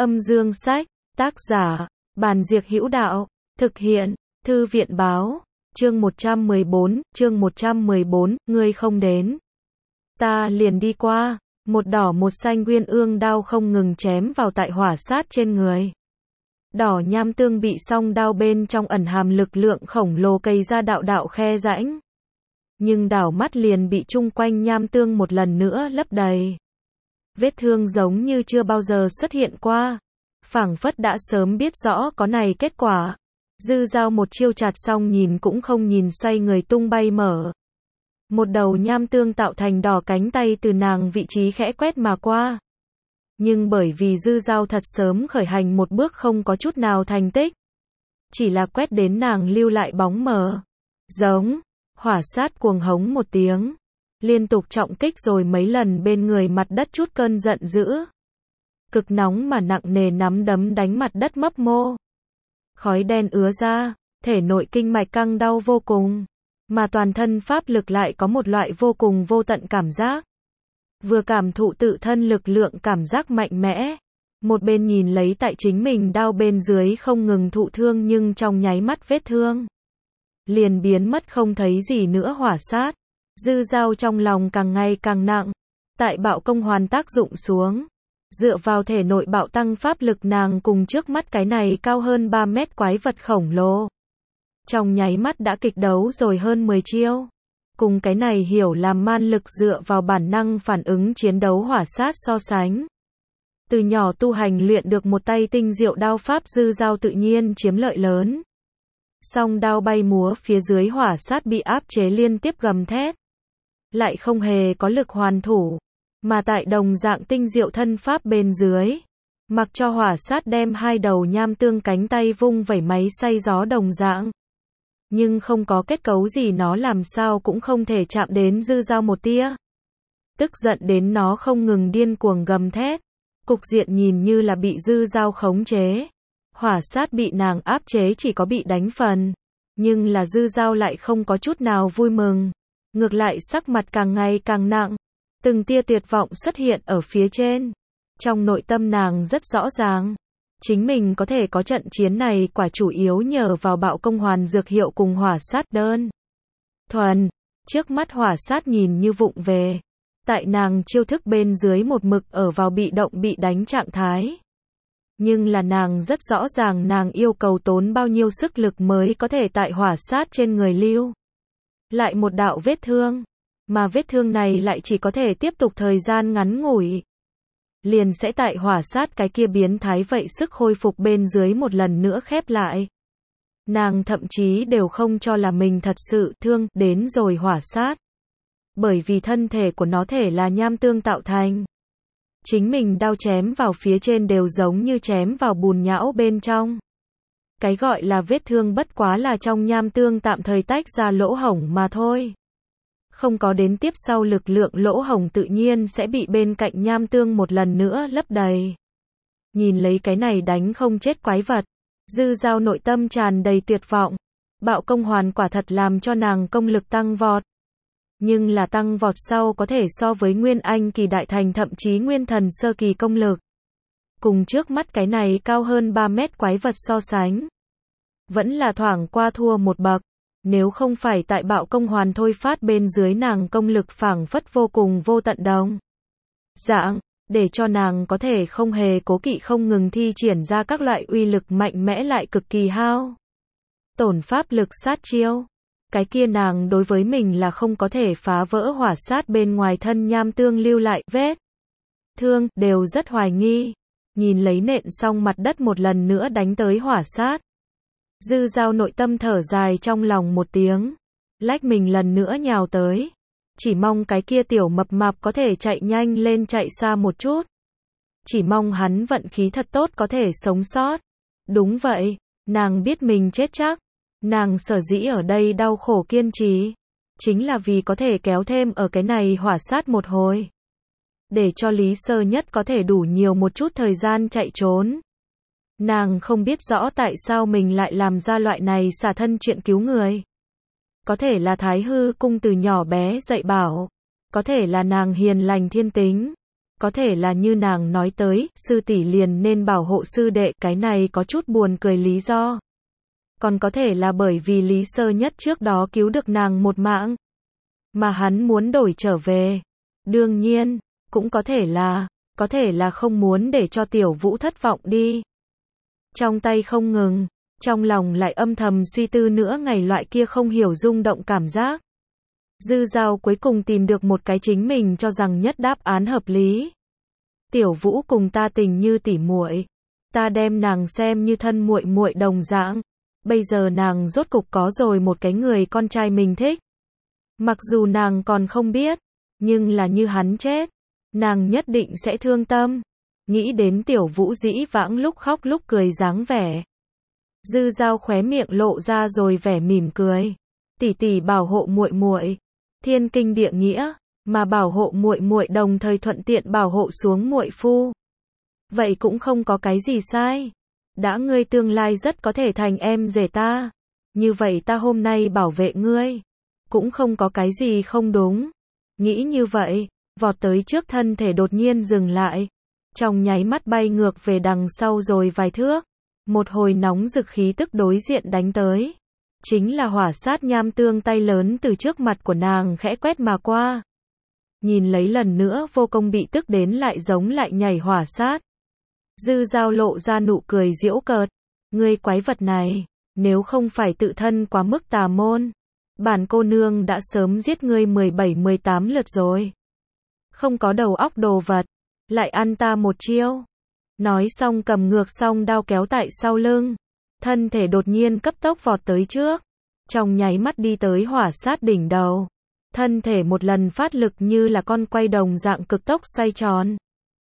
Âm dương sách, tác giả, Bàn Diệc Hữu Đạo, thực hiện, Thư viện Báo, chương 114, ngươi không đến. Ta liền đi qua, một đỏ một xanh uyên ương đao không ngừng chém vào tại hỏa sát trên người. Đỏ nham tương bị song đao bên trong ẩn hàm lực lượng khổng lồ cày ra đạo đạo khe rãnh. Nhưng đảo mắt liền bị chung quanh nham tương một lần nữa lấp đầy. Vết thương giống như chưa bao giờ xuất hiện qua. Phảng phất đã sớm biết rõ có này kết quả. Dư Dao một chiêu chặt xong nhìn cũng không nhìn xoay người tung bay mở. Một đầu nham tương tạo thành đỏ cánh tay từ nàng vị trí khẽ quét mà qua. Nhưng bởi vì Dư Dao thật sớm khởi hành một bước không có chút nào thành tích. Chỉ là quét đến nàng lưu lại bóng mờ. Giống, hỏa sát cuồng hống một tiếng. Liên tục trọng kích rồi mấy lần bên người mặt đất chút cơn giận dữ. Cực nóng mà nặng nề nắm đấm đánh mặt đất mấp mô. Khói đen ứa ra, thể nội kinh mạch căng đau vô cùng. Mà toàn thân pháp lực lại có một loại vô cùng vô tận cảm giác. Vừa cảm thụ tự thân lực lượng cảm giác mạnh mẽ. Một bên nhìn lấy tại chính mình đau bên dưới không ngừng thụ thương nhưng trong nháy mắt vết thương. Liền biến mất không thấy gì nữa hỏa sát. Dư Dao trong lòng càng ngày càng nặng. Tại bạo công hoàn tác dụng xuống. Dựa vào thể nội bạo tăng pháp lực nàng cùng trước mắt cái này cao hơn 3 mét quái vật khổng lồ. Trong nháy mắt đã kịch đấu rồi hơn 10 chiêu. Cùng cái này hiểu làm man lực dựa vào bản năng phản ứng chiến đấu hỏa sát so sánh. Từ nhỏ tu hành luyện được một tay tinh diệu đao pháp Dư Dao tự nhiên chiếm lợi lớn. Song đao bay múa phía dưới hỏa sát bị áp chế liên tiếp gầm thét. Lại không hề có lực hoàn thủ. Mà tại đồng dạng tinh diệu thân pháp bên dưới. Mặc cho hỏa sát đem hai đầu nham tương cánh tay vung vẩy máy xay gió đồng dạng. Nhưng không có kết cấu gì nó làm sao cũng không thể chạm đến Dư Dao một tia. Tức giận đến nó không ngừng điên cuồng gầm thét. Cục diện nhìn như là bị Dư Dao khống chế. Hỏa sát bị nàng áp chế chỉ có bị đánh phần. Nhưng là Dư Dao lại không có chút nào vui mừng. Ngược lại sắc mặt càng ngày càng nặng. Từng tia tuyệt vọng xuất hiện ở phía trên. Trong nội tâm nàng rất rõ ràng. Chính mình có thể có trận chiến này quả chủ yếu nhờ vào bạo công hoàn dược hiệu cùng hỏa sát đơn thuần. Trước mắt hỏa sát nhìn như vụng về. Tại nàng chiêu thức bên dưới một mực ở vào bị động bị đánh trạng thái. Nhưng là nàng rất rõ ràng nàng yêu cầu tốn bao nhiêu sức lực mới có thể tại hỏa sát trên người lưu. Lại một đạo vết thương. Mà vết thương này lại chỉ có thể tiếp tục thời gian ngắn ngủi. Liền sẽ tại hỏa sát cái kia biến thái vậy sức khôi phục bên dưới một lần nữa khép lại. Nàng thậm chí đều không cho là mình thật sự thương đến rồi hỏa sát. Bởi vì thân thể của nó thể là nham tương tạo thành. Chính mình đao chém vào phía trên đều giống như chém vào bùn nhão bên trong. Cái gọi là vết thương bất quá là trong nham tương tạm thời tách ra lỗ hổng mà thôi. Không có đến tiếp sau lực lượng lỗ hổng tự nhiên sẽ bị bên cạnh nham tương một lần nữa lấp đầy. Nhìn lấy cái này đánh không chết quái vật. Dư Dao nội tâm tràn đầy tuyệt vọng. Bạo công hoàn quả thật làm cho nàng công lực tăng vọt. Nhưng là tăng vọt sau có thể so với Nguyên Anh kỳ đại thành thậm chí Nguyên Thần sơ kỳ công lực. Cùng trước mắt cái này cao hơn 3 mét quái vật so sánh. Vẫn là thoảng qua thua một bậc. Nếu không phải tại bạo công hoàn thôi phát bên dưới nàng công lực phảng phất vô cùng vô tận đồng dạng, để cho nàng có thể không hề cố kỵ không ngừng thi triển ra các loại uy lực mạnh mẽ lại cực kỳ hao tổn pháp lực sát chiêu. Cái kia nàng đối với mình là không có thể phá vỡ hỏa sát bên ngoài thân nham tương lưu lại vết thương, đều rất hoài nghi. Nhìn lấy nện xong mặt đất một lần nữa đánh tới hỏa sát. Dư Dao nội tâm thở dài trong lòng một tiếng. Lách mình lần nữa nhào tới. Chỉ mong cái kia tiểu mập mạp có thể chạy nhanh lên chạy xa một chút. Chỉ mong hắn vận khí thật tốt có thể sống sót. Đúng vậy, nàng biết mình chết chắc. Nàng sở dĩ ở đây đau khổ kiên trì. Chính là vì có thể kéo thêm ở cái này hỏa sát một hồi. Để cho Lý Sơ Nhất có thể đủ nhiều một chút thời gian chạy trốn. Nàng không biết rõ tại sao mình lại làm ra loại này xả thân chuyện cứu người. Có thể là Thái Hư Cung từ nhỏ bé dạy bảo. Có thể là nàng hiền lành thiên tính. Có thể là như nàng nói tới, sư tỷ liền nên bảo hộ sư đệ, cái này có chút buồn cười lý do. Còn có thể là bởi vì Lý Sơ Nhất trước đó cứu được nàng một mạng, mà hắn muốn đổi trở về. Đương nhiên, cũng có thể là không muốn để cho Tiểu Vũ thất vọng đi. Trong tay không ngừng, trong lòng lại âm thầm suy tư nữa ngày loại kia không hiểu rung động cảm giác. Dư Dao cuối cùng tìm được một cái chính mình cho rằng nhất đáp án hợp lý. Tiểu Vũ cùng ta tình như tỉ muội, ta đem nàng xem như thân muội muội đồng dạng. Bây giờ nàng rốt cục có rồi một cái người con trai mình thích. Mặc dù nàng còn không biết, nhưng là như hắn chết, nàng nhất định sẽ thương tâm. Nghĩ đến Tiểu Vũ dĩ vãng lúc khóc lúc cười dáng vẻ, Dư Dao khóe miệng lộ ra rồi vẻ mỉm cười. Tỷ tỷ bảo hộ muội muội, thiên kinh địa nghĩa, mà bảo hộ muội muội đồng thời thuận tiện bảo hộ xuống muội phu. Vậy cũng không có cái gì sai. Đã ngươi tương lai rất có thể thành em rể ta, như vậy ta hôm nay bảo vệ ngươi, cũng không có cái gì không đúng. Nghĩ như vậy, vọt tới trước thân thể đột nhiên dừng lại, trong nháy mắt bay ngược về đằng sau rồi vài thước. Một hồi nóng rực khí tức đối diện đánh tới. Chính là hỏa sát nham tương tay lớn từ trước mặt của nàng khẽ quét mà qua. Nhìn lấy lần nữa vô công bị tức đến lại giống lại nhảy hỏa sát. Dư Dao lộ ra nụ cười giễu cợt. Ngươi quái vật này, nếu không phải tự thân quá mức tà môn, bản cô nương đã sớm giết ngươi 17-18 lượt rồi. Không có đầu óc đồ vật, lại ăn ta một chiêu. Nói xong cầm ngược song đao kéo tại sau lưng, thân thể đột nhiên cấp tốc vọt tới trước, trong nháy mắt đi tới hỏa sát đỉnh đầu. Thân thể một lần phát lực như là con quay đồng dạng cực tốc xoay tròn.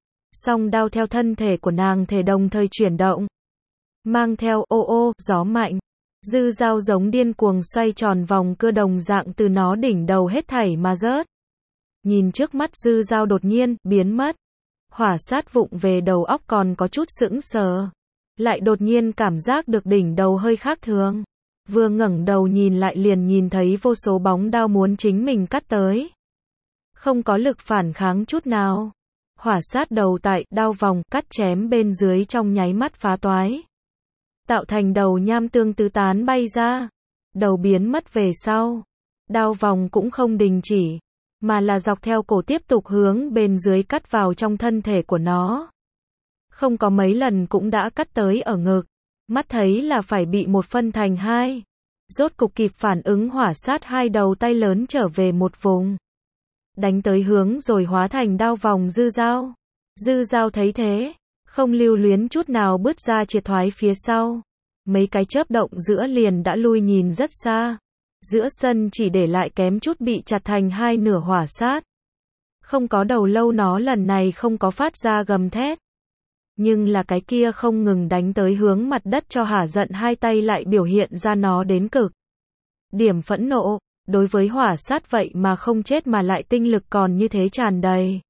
Song đao theo thân thể của nàng thể đồng thời chuyển động, mang theo ô ô gió mạnh. Dư Dao giống điên cuồng xoay tròn vòng cưa đồng dạng từ nó đỉnh đầu hết thảy mà rớt. Nhìn trước mắt Dư Dao đột nhiên biến mất, hỏa sát vụng về đầu óc còn có chút sững sờ, lại đột nhiên cảm giác được đỉnh đầu hơi khác thường. Vừa ngẩng đầu nhìn lại liền nhìn thấy vô số bóng đao muốn chính mình cắt tới. Không có lực phản kháng chút nào. Hỏa sát đầu tại đao vòng cắt chém bên dưới trong nháy mắt phá toái, tạo thành đầu nham tương tứ tán bay ra. Đầu biến mất về sau, đao vòng cũng không đình chỉ, mà là dọc theo cổ tiếp tục hướng bên dưới cắt vào trong thân thể của nó. Không có mấy lần cũng đã cắt tới ở ngực, mắt thấy là phải bị một phân thành hai. Rốt cục kịp phản ứng hỏa sát hai đầu tay lớn trở về một vùng, đánh tới hướng rồi hóa thành đao vòng Dư Dao. Dư Dao thấy thế, không lưu luyến chút nào bứt ra triệt thoái phía sau. Mấy cái chớp động giữa liền đã lui nhìn rất xa. Giữa sân chỉ để lại kém chút bị chặt thành hai nửa hỏa sát. Không có đầu lâu nó lần này không có phát ra gầm thét. Nhưng là cái kia không ngừng đánh tới hướng mặt đất cho hả giận hai tay lại biểu hiện ra nó đến cực điểm phẫn nộ. Đối với hỏa sát vậy mà không chết mà lại tinh lực còn như thế tràn đầy.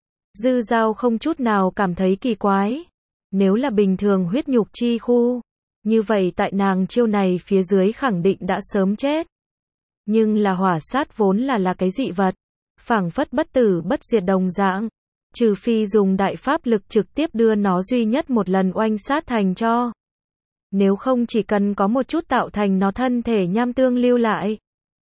Dư Dao không chút nào cảm thấy kỳ quái. Nếu là bình thường huyết nhục chi khu, như vậy tại nàng chiêu này phía dưới khẳng định đã sớm chết. Nhưng là hỏa sát vốn là cái dị vật, phảng phất bất tử bất diệt đồng dạng, trừ phi dùng đại pháp lực trực tiếp đưa nó duy nhất một lần oanh sát thành cho. Nếu không chỉ cần có một chút tạo thành nó thân thể nham tương lưu lại,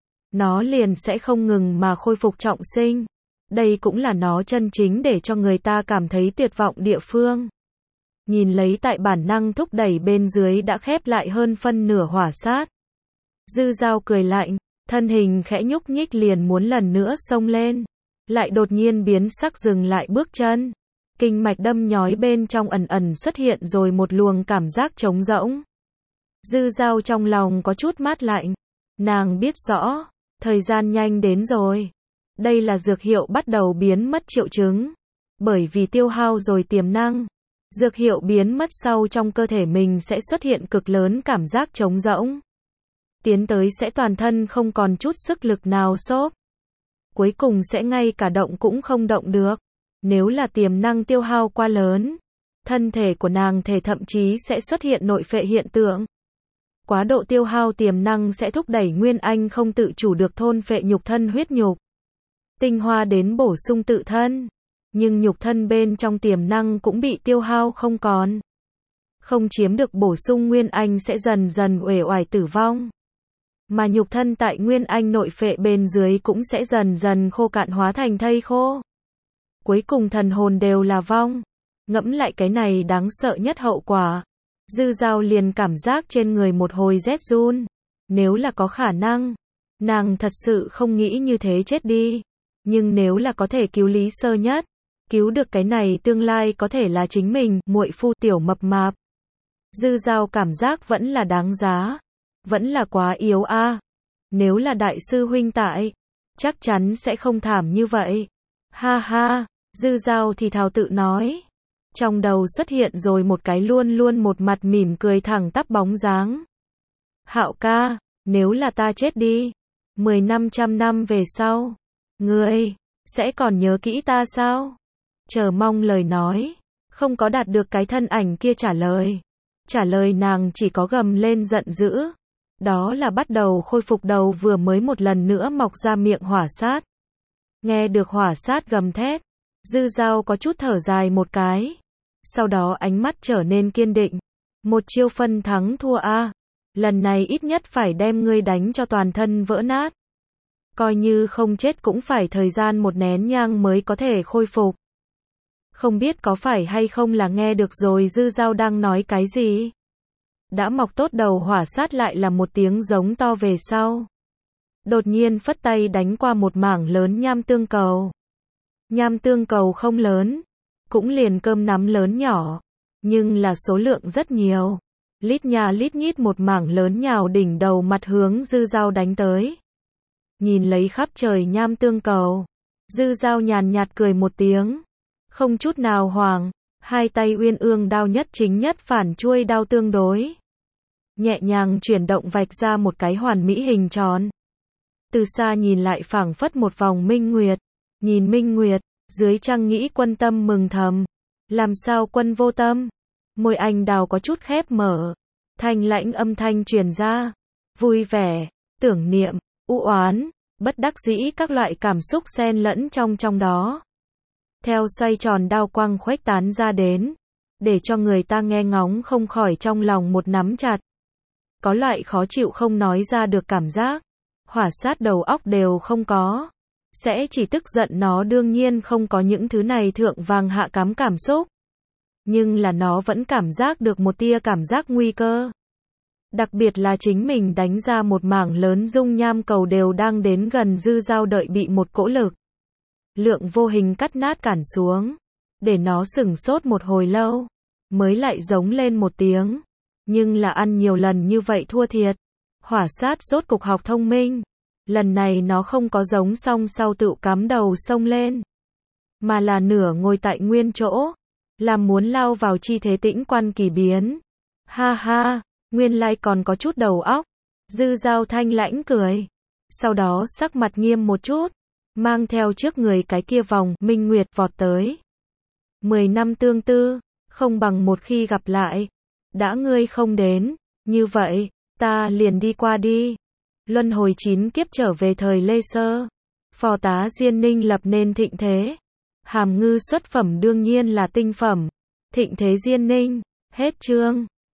nó liền sẽ không ngừng mà khôi phục trọng sinh. Đây cũng là nó chân chính để cho người ta cảm thấy tuyệt vọng địa phương. Nhìn lấy tại bản năng thúc đẩy bên dưới đã khép lại hơn phân nửa hỏa sát. Dư Dao cười lạnh, thân hình khẽ nhúc nhích liền muốn lần nữa xông lên. Lại đột nhiên biến sắc dừng lại bước chân. Kinh mạch đâm nhói bên trong ẩn ẩn xuất hiện rồi một luồng cảm giác trống rỗng. Dư Dao trong lòng có chút mát lạnh. Nàng biết rõ, thời gian nhanh đến rồi. Đây là dược hiệu bắt đầu biến mất triệu chứng. Bởi vì tiêu hao rồi tiềm năng, dược hiệu biến mất sau trong cơ thể mình sẽ xuất hiện cực lớn cảm giác trống rỗng. Tiến tới sẽ toàn thân không còn chút sức lực nào xốp. Cuối cùng sẽ ngay cả động cũng không động được. Nếu là tiềm năng tiêu hao quá lớn, thân thể của nàng thể thậm chí sẽ xuất hiện nội phệ hiện tượng. Quá độ tiêu hao tiềm năng sẽ thúc đẩy Nguyên Anh không tự chủ được thôn phệ nhục thân huyết nhục, tinh hoa đến bổ sung tự thân. nhưng nhục thân bên trong tiềm năng cũng bị tiêu hao không còn. Không chiếm được bổ sung Nguyên Anh sẽ dần dần uể oải tử vong. Mà nhục thân tại Nguyên Anh nội phệ bên dưới cũng sẽ dần dần khô cạn hóa thành thây khô. Cuối cùng thần hồn đều là vong. Ngẫm lại cái này đáng sợ nhất hậu quả. Dư Dao liền cảm giác trên người một hồi rét run. Nếu là có khả năng, nàng thật sự không nghĩ như thế chết đi. Nhưng nếu là có thể cứu Lý Sơ Nhất, cứu được cái này tương lai có thể là chính mình, muội phu tiểu mập mạp. Dư Dao cảm giác vẫn là đáng giá. Vẫn là quá yếu a. Nếu là đại sư huynh tại, chắc chắn sẽ không thảm như vậy. Ha ha, Dư Dao thì thào tự nói. Trong đầu xuất hiện rồi một cái luôn luôn một mặt mỉm cười thẳng tắp bóng dáng. Hạo ca, nếu là ta chết đi, 10-500 năm về sau, ngươi sẽ còn nhớ kỹ ta sao? Chờ mong lời nói, không có đạt được cái thân ảnh kia trả lời. Trả lời nàng chỉ có gầm lên giận dữ. Đó là bắt đầu khôi phục đầu vừa mới một lần nữa mọc ra miệng hỏa sát. Nghe được hỏa sát gầm thét, Dư Dao có chút thở dài một cái. Sau đó ánh mắt trở nên kiên định. Một chiêu phân thắng thua a. Lần này ít nhất phải đem ngươi đánh cho toàn thân vỡ nát. Coi như không chết cũng phải thời gian một nén nhang mới có thể khôi phục. Không biết có phải hay không là nghe được rồi Dư Dao đang nói cái gì? Đã mọc tốt đầu hỏa sát lại là một tiếng giống to về sau. Đột nhiên phất tay đánh qua một mảng lớn nham tương cầu. Nham tương cầu không lớn, cũng liền cơm nắm lớn nhỏ, nhưng là số lượng rất nhiều. Lít nhà lít nhít một mảng lớn nhào đỉnh đầu mặt hướng Dư Dao đánh tới. Nhìn lấy khắp trời nham tương cầu, Dư Dao nhàn nhạt cười một tiếng, không chút nào hoảng, hai tay uyên ương đao nhất chính nhất phản chuôi đao tương đối. Nhẹ nhàng chuyển động vạch ra một cái hoàn mỹ hình tròn. Từ xa nhìn lại phảng phất một vòng minh nguyệt. Nhìn minh nguyệt, dưới trăng nghĩ quân tâm mừng thầm. Làm sao quân vô tâm? Môi anh đào có chút khép mở. Thanh lãnh âm thanh truyền ra. Vui vẻ, tưởng niệm, u oán, bất đắc dĩ các loại cảm xúc xen lẫn trong đó. Theo xoay tròn đao quang khuếch tán ra đến. Để cho người ta nghe ngóng không khỏi trong lòng một nắm chặt. Có loại khó chịu không nói ra được cảm giác. Hỏa sát đầu óc đều không có. Sẽ chỉ tức giận nó đương nhiên không có những thứ này thượng vàng hạ cám cảm xúc. Nhưng là nó vẫn cảm giác được một tia cảm giác nguy cơ. Đặc biệt là chính mình đánh ra một mảng lớn dung nham cầu đều đang đến gần Dư Dao đợi bị một cỗ lực. Lượng vô hình cắt nát cản xuống. Để nó sửng sốt một hồi lâu. Mới lại giống lên một tiếng. Nhưng là ăn nhiều lần như vậy thua thiệt. Hỏa sát rốt cục học thông minh. Lần này nó không có giống song sau tự cắm đầu xông lên. Mà là nửa ngồi tại nguyên chỗ. Làm muốn lao vào chi thế tĩnh quan kỳ biến. Ha ha, nguyên lai còn có chút đầu óc. Dư Dao thanh lãnh cười. Sau đó sắc mặt nghiêm một chút. Mang theo trước người cái kia vòng minh nguyệt vọt tới. 10 năm tương tư, không bằng một khi gặp lại. Đã ngươi không đến, như vậy, ta liền đi qua đi. Luân hồi 9 kiếp trở về thời Lê Sơ. Phò tá Diên Ninh lập nên thịnh thế. Hàm ngư xuất phẩm đương nhiên là tinh phẩm. Thịnh thế Diên Ninh, hết chương.